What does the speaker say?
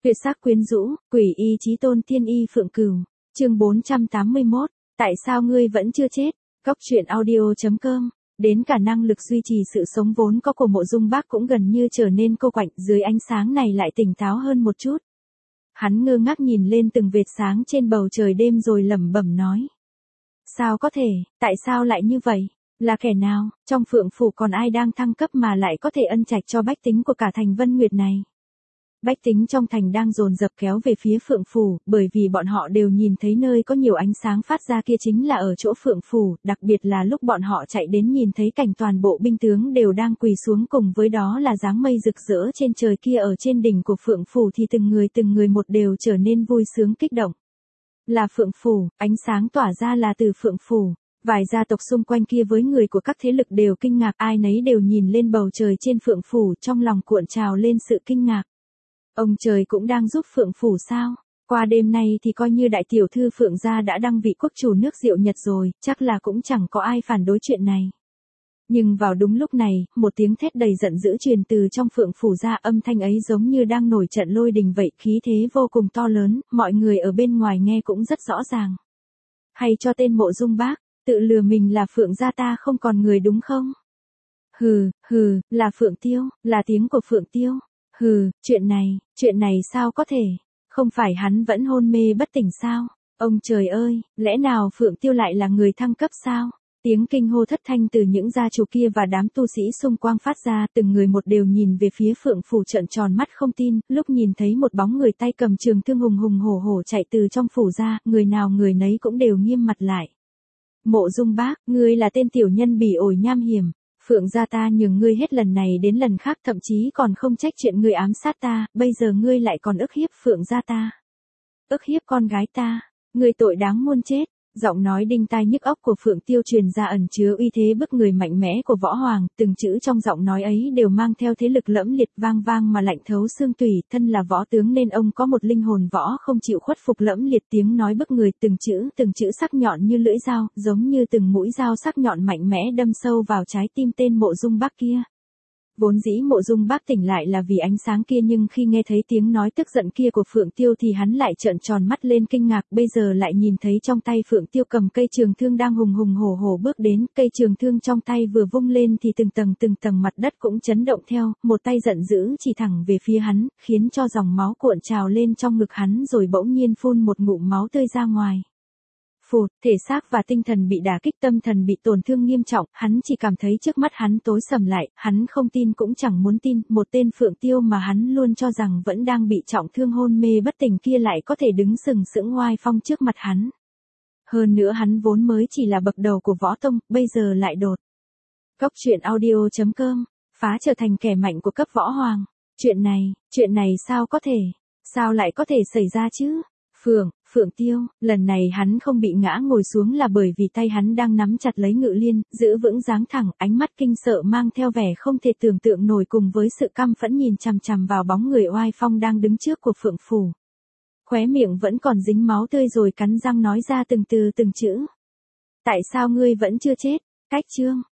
Tuyệt sắc quyến rũ, quỷ y chí tôn tiên y phượng cửu. Chương 481, tại sao ngươi vẫn chưa chết? Góc truyện audio.com. Đến cả năng lực duy trì sự sống vốn có của Mộ Dung Bác cũng gần như trở nên cô quạnh, dưới ánh sáng này lại tỉnh táo hơn một chút. Hắn ngơ ngác nhìn lên từng vệt sáng trên bầu trời đêm rồi lẩm bẩm nói. Sao có thể, tại sao lại như vậy? Là kẻ nào, trong Phượng Phủ còn ai đang thăng cấp mà lại có thể ân trạch cho bách tính của cả thành Vân Nguyệt này? Bách tính trong thành đang dồn dập kéo về phía Phượng Phủ, bởi vì bọn họ đều nhìn thấy nơi có nhiều ánh sáng phát ra kia chính là ở chỗ Phượng Phủ, đặc biệt là lúc bọn họ chạy đến nhìn thấy cảnh toàn bộ binh tướng đều đang quỳ xuống, cùng với đó là dáng mây rực rỡ trên trời kia ở trên đỉnh của Phượng Phủ, thì từng người một đều trở nên vui sướng kích động. Là Phượng Phủ, ánh sáng tỏa ra là từ Phượng Phủ. Vài gia tộc xung quanh kia với người của các thế lực đều kinh ngạc, ai nấy đều nhìn lên bầu trời trên Phượng Phủ, trong lòng cuộn trào lên sự kinh ngạc. Ông trời cũng đang giúp Phượng Phủ sao? Qua đêm nay thì coi như đại tiểu thư Phượng gia đã đăng vị quốc chủ nước Diệu Nhật rồi, chắc là cũng chẳng có ai phản đối chuyện này. Nhưng vào đúng lúc này, một tiếng thét đầy giận dữ truyền từ trong Phượng Phủ ra, âm thanh ấy giống như đang nổi trận lôi đình vậy, khí thế vô cùng to lớn, mọi người ở bên ngoài nghe cũng rất rõ ràng. Hay cho tên Mộ Dung Bác, tự lừa mình là Phượng gia ta không còn người đúng không? Hừ, là Phượng Tiêu, là tiếng của Phượng Tiêu. Hừ, chuyện này sao có thể? Không phải hắn vẫn hôn mê bất tỉnh sao? Ông trời ơi, lẽ nào Phượng Tiêu lại là người thăng cấp sao? Tiếng kinh hô thất thanh từ những gia chủ kia và đám tu sĩ xung quanh phát ra, từng người một đều nhìn về phía Phượng Phủ trợn tròn mắt không tin, lúc nhìn thấy một bóng người tay cầm trường thương hùng hùng hổ hổ chạy từ trong phủ ra, người nào người nấy cũng đều nghiêm mặt lại. Mộ Dung Bác, ngươi là tên tiểu nhân bỉ ổi nham hiểm. Phượng gia ta nhường ngươi hết lần này đến lần khác, thậm chí còn không trách chuyện ngươi ám sát ta, bây giờ ngươi lại còn ức hiếp Phượng gia ta. Ức hiếp con gái ta, ngươi tội đáng muôn chết. Giọng nói đinh tai nhức óc của Phượng Tiêu truyền ra ẩn chứa uy thế bức người mạnh mẽ của Võ Hoàng, từng chữ trong giọng nói ấy đều mang theo thế lực lẫm liệt vang vang mà lạnh thấu xương tủy, thân là võ tướng nên ông có một linh hồn võ không chịu khuất phục lẫm liệt, tiếng nói bức người, từng chữ sắc nhọn như lưỡi dao, giống như từng mũi dao sắc nhọn mạnh mẽ đâm sâu vào trái tim tên Mộ Dung Bác kia. Vốn dĩ Mộ Dung Bác tỉnh lại là vì ánh sáng kia, nhưng khi nghe thấy tiếng nói tức giận kia của Phượng Tiêu thì hắn lại trợn tròn mắt lên kinh ngạc, bây giờ lại nhìn thấy trong tay Phượng Tiêu cầm cây trường thương đang hùng hùng hổ hổ bước đến, cây trường thương trong tay vừa vung lên thì từng tầng mặt đất cũng chấn động theo, một tay giận dữ chỉ thẳng về phía hắn, khiến cho dòng máu cuộn trào lên trong ngực hắn rồi bỗng nhiên phun một ngụm máu tươi ra ngoài. Phụt, thể xác và tinh thần bị đả kích, tâm thần bị tổn thương nghiêm trọng, hắn chỉ cảm thấy trước mắt hắn tối sầm lại, hắn không tin cũng chẳng muốn tin, một tên Phượng Tiêu mà hắn luôn cho rằng vẫn đang bị trọng thương hôn mê bất tỉnh kia lại có thể đứng sừng sững oai phong trước mặt hắn. Hơn nữa hắn vốn mới chỉ là bậc đầu của võ tông, bây giờ lại đột. Góc truyện audio.com, phá trở thành kẻ mạnh của cấp võ hoàng. Chuyện này sao có thể? Sao lại có thể xảy ra chứ? Phượng Tiêu, lần này hắn không bị ngã ngồi xuống là bởi vì tay hắn đang nắm chặt lấy ngự liên, giữ vững dáng thẳng, ánh mắt kinh sợ mang theo vẻ không thể tưởng tượng nổi cùng với sự căm phẫn nhìn chằm chằm vào bóng người oai phong đang đứng trước của Phượng Phủ. Khóe miệng vẫn còn dính máu tươi rồi cắn răng nói ra từng chữ. Tại sao ngươi vẫn chưa chết? Cách chương.